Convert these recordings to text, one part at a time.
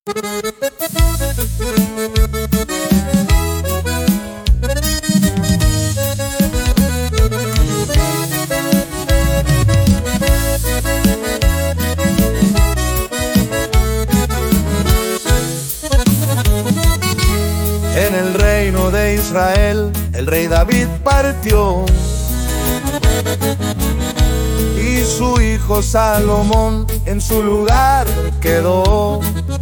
En el reino de Israel, el rey David partió y su hijo Salomón en su lugar quedó.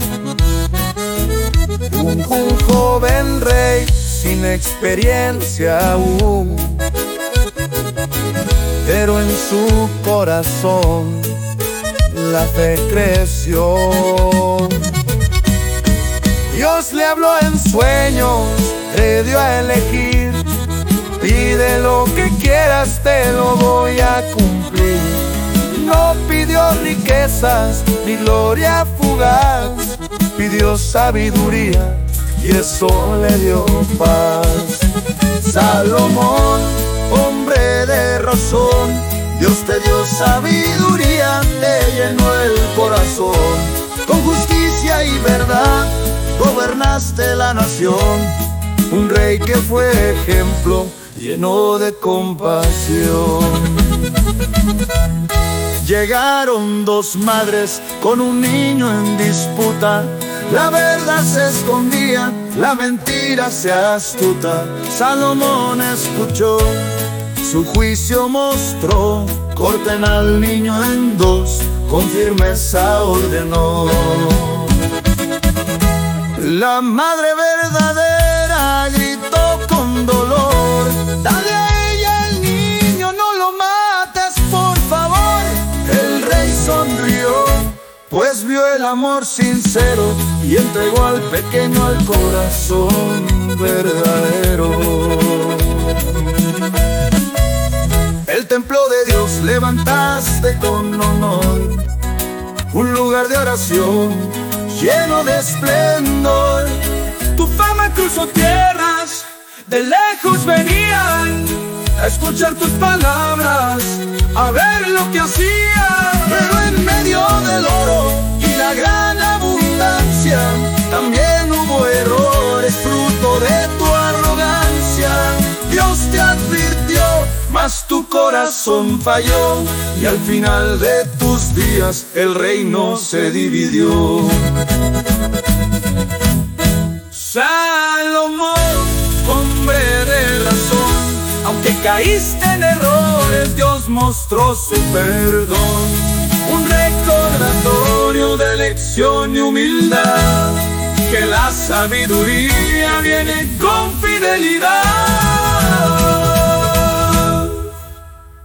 Un joven rey sin experiencia aún, pero en su corazón la fe creció. Dios le habló en sueños, le dio a elegir: pide lo que quieras, te lo voy a cumplir. No pidió riquezas ni gloria fugaz, pidió sabiduría y eso le dio paz. Salomón, hombre de razón, Dios te dio sabiduría, te llenó el corazón. Con justicia y verdad gobernaste la nación, un rey que fue ejemplo, lleno de compasión. Llegaron dos madres con un niño en disputa, la verdad se escondía, la mentira se astuta. Salomón escuchó, su juicio mostró: corten al niño en dos, con firmeza ordenó. La madre verdadera gritó con dolor: dale a ella el niño, no lo mates, por favor. El rey sonrió, pues vio el amor sincero y entregó al pequeño al corazón verdadero. El templo de Dios levantaste con honor, un lugar de oración lleno de esplendor. Tu fama cruzó tierras, de lejos venían a escuchar tus palabras, a ver lo que hacías. Pero en medio del oro y la gran abundancia, también hubo errores, fruto de tu arrogancia. Dios te advirtió, mas tu corazón falló, y al final de tus días el reino se dividió. Salomón, hombre de razón, aunque caíste en errores, Dios mostró su perdón. Un recordatorio de lección y humildad, que la sabiduría viene con fidelidad.